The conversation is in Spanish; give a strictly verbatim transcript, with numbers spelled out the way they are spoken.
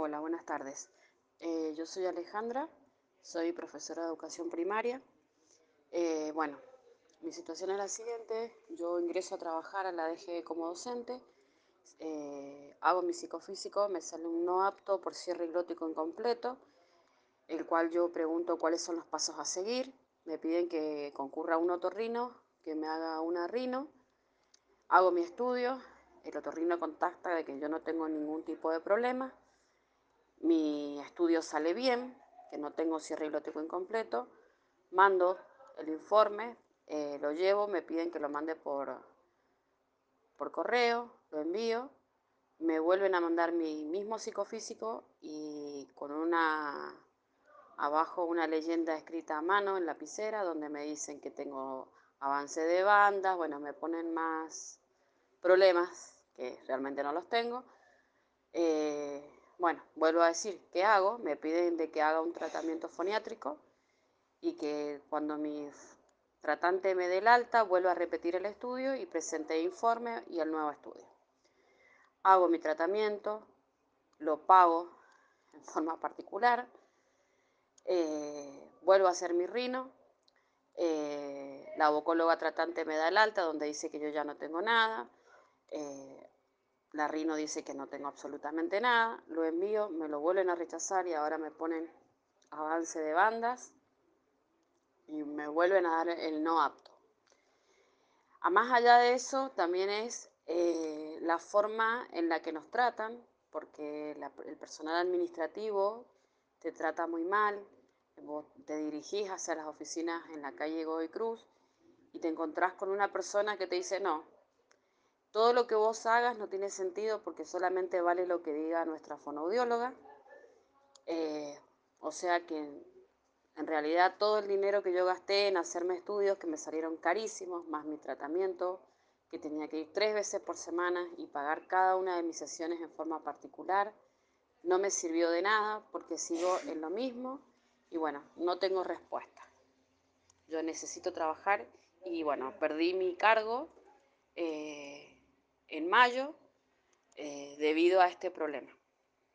Hola, buenas tardes. Eh, yo soy Alejandra, soy profesora de educación primaria. Eh, bueno, mi situación es la siguiente. Yo ingreso a trabajar a la D G como docente, eh, hago mi psicofísico, me sale un no apto por cierre glótico incompleto, el cual yo pregunto cuáles son los pasos a seguir. Me piden que concurra a un otorrino, que me haga una rino, hago mi estudio, el otorrino contacta de que yo no tengo ningún tipo de problema. Mi estudio sale bien, que no tengo cierre glótico incompleto. Mando el informe, eh, lo llevo, me piden que lo mande por, por correo, lo envío. Me vuelven a mandar mi mismo psicofísico y con una abajo una leyenda escrita a mano en lapicera donde me dicen que tengo avance de bandas, bueno, me ponen más problemas que realmente no los tengo. Eh, bueno, vuelvo a decir, ¿qué hago? Me piden de que haga un tratamiento foniátrico y que cuando mi tratante me dé el alta, vuelva a repetir el estudio y presente informe y el nuevo estudio. Hago mi tratamiento, lo pago en forma particular, eh, vuelvo a hacer mi rino, eh, la vocóloga tratante me da el alta donde dice que yo ya no tengo nada, eh, la rino dice que no tengo absolutamente nada, lo envío, me lo vuelven a rechazar y ahora me ponen avance de bandas y me vuelven a dar el no apto. A más allá de eso, también es eh, la forma en la que nos tratan, porque la, el personal administrativo te trata muy mal, vos te dirigís hacia las oficinas en la calle Godoy Cruz y te encontrás con una persona que te dice, no, todo lo que vos hagas no tiene sentido porque solamente vale lo que diga nuestra fonoaudióloga. Eh, o sea que en realidad todo el dinero que yo gasté en hacerme estudios que me salieron carísimos, más mi tratamiento, que tenía que ir tres veces por semana y pagar cada una de mis sesiones en forma particular, no me sirvió de nada porque sigo en lo mismo y bueno, no tengo respuesta. Yo necesito trabajar y bueno, perdí mi cargo eh, en mayo eh, debido a este problema.